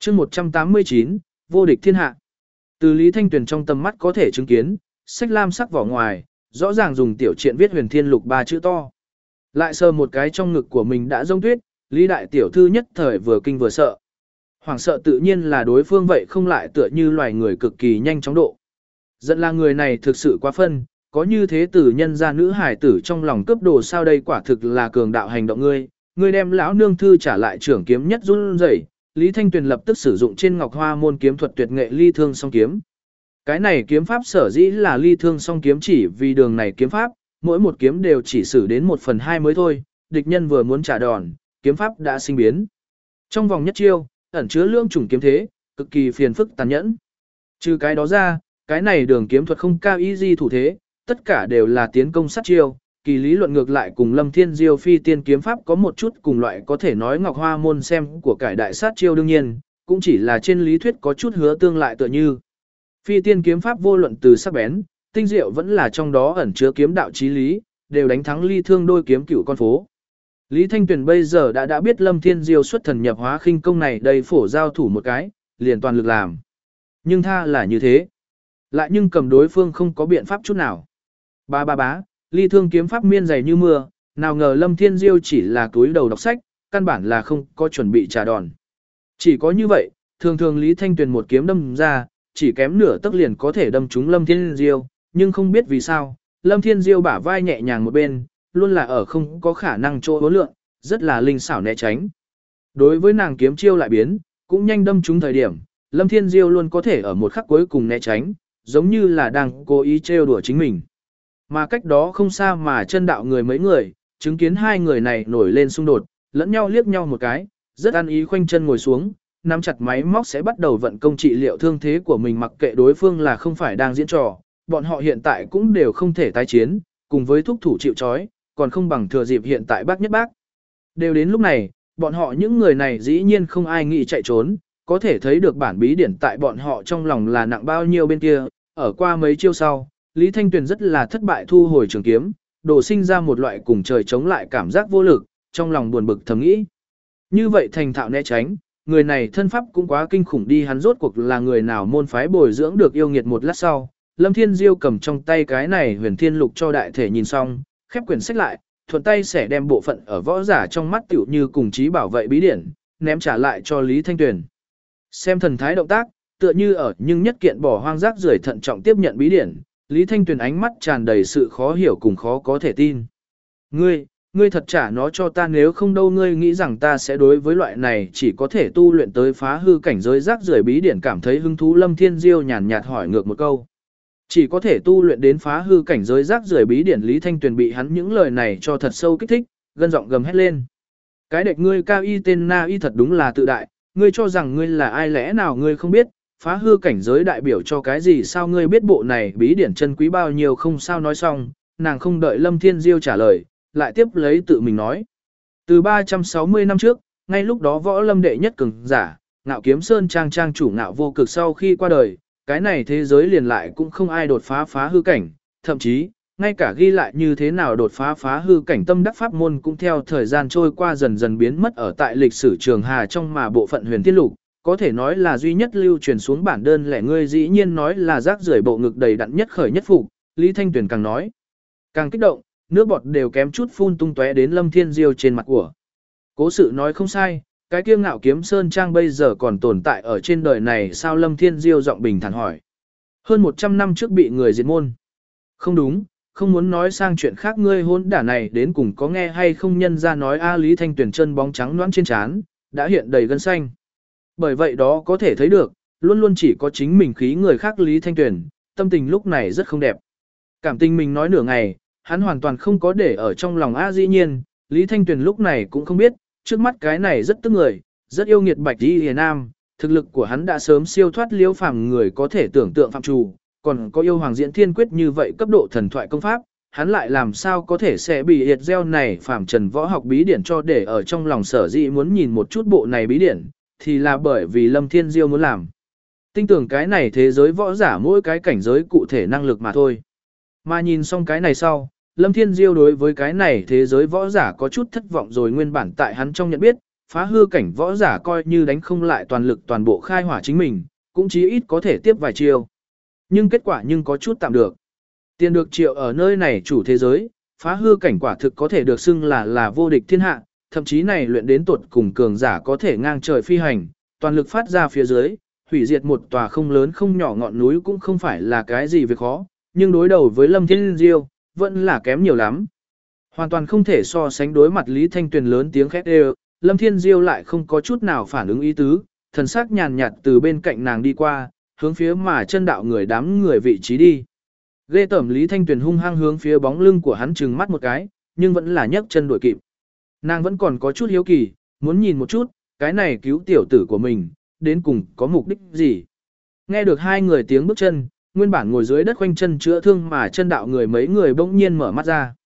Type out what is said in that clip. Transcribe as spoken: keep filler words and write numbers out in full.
chương một trăm tám mươi chín, vô địch thiên hạ. Từ Lý Thanh Tuyền trong tầm mắt có thể chứng kiến, sách lam sắc vỏ ngoài, rõ ràng dùng tiểu truyện viết huyền thiên lục ba chữ to. Lại sờ một cái trong ngực của mình đã rông tuyết, Lý đại tiểu thư nhất thời vừa kinh vừa sợ. Hoàng sợ tự nhiên là đối phương vậy không lại tựa như loài người cực kỳ nhanh chóng độ. Giận là người này thực sự quá phân, có như thế tử nhân ra nữ hải tử trong lòng cướp đồ sao đây quả thực là cường đạo hành động ngươi, ngươi đem lão nương thư trả lại trưởng kiếm nhất run rẩy. Lý Thanh Tuyền lập tức sử dụng trên ngọc hoa môn kiếm thuật tuyệt nghệ ly thương song kiếm. Cái này kiếm pháp sở dĩ là ly thương song kiếm chỉ vì đường này kiếm pháp, mỗi một kiếm đều chỉ sử đến một phần hai mới thôi, địch nhân vừa muốn trả đòn, kiếm pháp đã sinh biến. Trong vòng nhất chiêu, ẩn chứa lưỡng chủng kiếm thế, cực kỳ phiền phức tàn nhẫn. Trừ cái đó ra, cái này đường kiếm thuật không cao ý gì thủ thế, tất cả đều là tiến công sát chiêu, kỳ lý luận ngược lại cùng Lâm Thiên Diêu phi tiên kiếm pháp có một chút cùng loại có thể nói ngọc hoa môn xem của cải đại sát chiêu đương nhiên, cũng chỉ là trên lý thuyết có chút hứa tương lại tựa như. Phi tiên kiếm pháp vô luận từ sắc bén, tinh diệu vẫn là trong đó ẩn chứa kiếm đạo chí lý, đều đánh thắng ly thương đôi kiếm cửu con phố. Lý Thanh Tuyền bây giờ đã đã biết Lâm Thiên Diêu xuất thần nhập hóa khinh công này đầy phổ giao thủ một cái, liền toàn lực làm. Nhưng tha là như thế. Lại nhưng cầm đối phương không có biện pháp chút nào. Ba ba bá, ly thương kiếm pháp miên dày như mưa, nào ngờ Lâm Thiên Diêu chỉ là túi đầu đọc sách, căn bản là không có chuẩn bị trả đòn. Chỉ có như vậy, thường thường Lý Thanh Tuyền một kiếm đâm ra, chỉ kém nửa tấc liền có thể đâm trúng Lâm Thiên Diêu, nhưng không biết vì sao, Lâm Thiên Diêu bả vai nhẹ nhàng một bên, luôn là ở không có khả năng chỗ hối lượng, rất là linh xảo né tránh. Đối với nàng kiếm chiêu lại biến, cũng nhanh đâm trúng thời điểm, Lâm Thiên Diêu luôn có thể ở một khắc cuối cùng né tránh, giống như là đang cố ý trêu đùa chính mình. Mà cách đó không xa mà chân đạo người mấy người, chứng kiến hai người này nổi lên xung đột, lẫn nhau liếc nhau một cái, rất ăn ý khoanh chân ngồi xuống, nắm chặt máy móc sẽ bắt đầu vận công trị liệu thương thế của mình mặc kệ đối phương là không phải đang diễn trò, bọn họ hiện tại cũng đều không thể tái chiến, cùng với thúc thủ chịu trói, còn không bằng thừa dịp hiện tại bác nhất bác. Đều đến lúc này, bọn họ những người này dĩ nhiên không ai nghĩ chạy trốn, có thể thấy được bản bí điển tại bọn họ trong lòng là nặng bao nhiêu bên kia, ở qua mấy chiêu sau, Lý Thanh Tuyền rất là thất bại thu hồi trường kiếm, đổ sinh ra một loại cùng trời chống lại cảm giác vô lực, trong lòng buồn bực thầm nghĩ. Như vậy thành thạo né tránh, người này thân pháp cũng quá kinh khủng đi hắn rốt cuộc là người nào môn phái bồi dưỡng được yêu nghiệt một lát sau. Lâm Thiên Diêu cầm trong tay cái này huyền thiên lục cho đại thể nhìn xong, khép quyển sách lại, thuận tay sẽ đem bộ phận ở võ giả trong mắt tiểu như cùng chí bảo vệ bí điển, ném trả lại cho Lý Thanh Tuyền. Xem thần thái động tác, tựa như ở nhưng nhất kiện bỏ hoang rác rưởi thận trọng tiếp nhận bí điển, Lý Thanh Tuyền ánh mắt tràn đầy sự khó hiểu cùng khó có thể tin. Ngươi, ngươi thật trả nó cho ta nếu không đâu ngươi nghĩ rằng ta sẽ đối với loại này chỉ có thể tu luyện tới phá hư cảnh giới rác rưởi bí điển cảm thấy hứng thú. Lâm Thiên Diêu nhàn nhạt hỏi ngược một câu. Chỉ có thể tu luyện đến phá hư cảnh giới rác rưởi bí điển Lý Thanh Tuyền bị hắn những lời này cho thật sâu kích thích, gân giọng gầm hét lên. Cái đệch ngươi cao y tên na y thật đúng là tự đại, ngươi cho rằng ngươi là ai lẽ nào ngươi không biết, phá hư cảnh giới đại biểu cho cái gì sao ngươi biết bộ này bí điển chân quý bao nhiêu không sao nói xong, nàng không đợi Lâm Thiên Diêu trả lời, lại tiếp lấy tự mình nói. Từ ba trăm sáu mươi năm trước, ngay lúc đó võ lâm đệ nhất cường giả, Ngạo Kiếm Sơn trang trang chủ Ngạo Vô Cực sau khi qua đời, cái này thế giới liền lại cũng không ai đột phá phá hư cảnh, thậm chí, ngay cả ghi lại như thế nào đột phá phá hư cảnh tâm đắc pháp môn cũng theo thời gian trôi qua dần dần biến mất ở tại lịch sử trường hà trong mà bộ phận huyền thiên lục, có thể nói là duy nhất lưu truyền xuống bản đơn lẻ ngươi dĩ nhiên nói là rác rưởi bộ ngực đầy đặn nhất khởi nhất phục, Lý Thanh Tuyền càng nói, càng kích động, nước bọt đều kém chút phun tung tóe đến Lâm Thiên Diêu trên mặt của. Cố sự nói không sai, cái kia Ngạo Kiếm Sơn trang bây giờ còn tồn tại ở trên đời này sao Lâm Thiên Diêu giọng bình thản hỏi. Hơn một trăm năm trước bị người diệt môn. Không đúng, không muốn nói sang chuyện khác ngươi hôn đả này đến cùng có nghe hay không nhân ra nói a Lý Thanh Tuyền chân bóng trắng loãng trên trán, đã hiện đầy gân xanh. Bởi vậy đó có thể thấy được, luôn luôn chỉ có chính mình khí người khác Lý Thanh Tuyền, tâm tình lúc này rất không đẹp. Cảm tình mình nói nửa ngày, hắn hoàn toàn không có để ở trong lòng a dĩ nhiên, Lý Thanh Tuyền lúc này cũng không biết, trước mắt cái này rất tức người, rất yêu nghiệt Bạch Y Hề Nam, thực lực của hắn đã sớm siêu thoát liễu phàm người có thể tưởng tượng phạm trù, còn có yêu Hoàng Diễn Thiên Quyết như vậy cấp độ thần thoại công pháp, hắn lại làm sao có thể sẽ bị hiệt gieo này phàm trần võ học bí điển cho để ở trong lòng sở dĩ muốn nhìn một chút bộ này bí điển, thì là bởi vì Lâm Thiên Diêu muốn làm. Tin tưởng cái này thế giới võ giả mỗi cái cảnh giới cụ thể năng lực mà thôi. Mà nhìn xong cái này sau, Lâm Thiên Diêu đối với cái này thế giới võ giả có chút thất vọng rồi nguyên bản tại hắn trong nhận biết, phá hư cảnh võ giả coi như đánh không lại toàn lực toàn bộ khai hỏa chính mình, cũng chí ít có thể tiếp vài chiêu. Nhưng kết quả nhưng có chút tạm được. Tiền được triệu ở nơi này chủ thế giới, phá hư cảnh quả thực có thể được xưng là là vô địch thiên hạ, thậm chí này luyện đến tuột cùng cường giả có thể ngang trời phi hành, toàn lực phát ra phía dưới, hủy diệt một tòa không lớn không nhỏ ngọn núi cũng không phải là cái gì việc khó, nhưng đối đầu với Lâm Thiên Diêu, vẫn là kém nhiều lắm. Hoàn toàn không thể so sánh đối mặt Lý Thanh Tuyền lớn tiếng khét đều, Lâm Thiên Diêu lại không có chút nào phản ứng ý tứ, thần sắc nhàn nhạt từ bên cạnh nàng đi qua, hướng phía mà chân đạo người đám người vị trí đi. Ghê tởm Lý Thanh Tuyền hung hăng hướng phía bóng lưng của hắn trừng mắt một cái, nhưng vẫn là nhấc chân đuổi kịp. Nàng vẫn còn có chút hiếu kỳ, muốn nhìn một chút, cái này cứu tiểu tử của mình, đến cùng có mục đích gì. Nghe được hai người tiếng bước chân, nguyên bản ngồi dưới đất khoanh chân chữa thương mà chân đạo người mấy người bỗng nhiên mở mắt ra.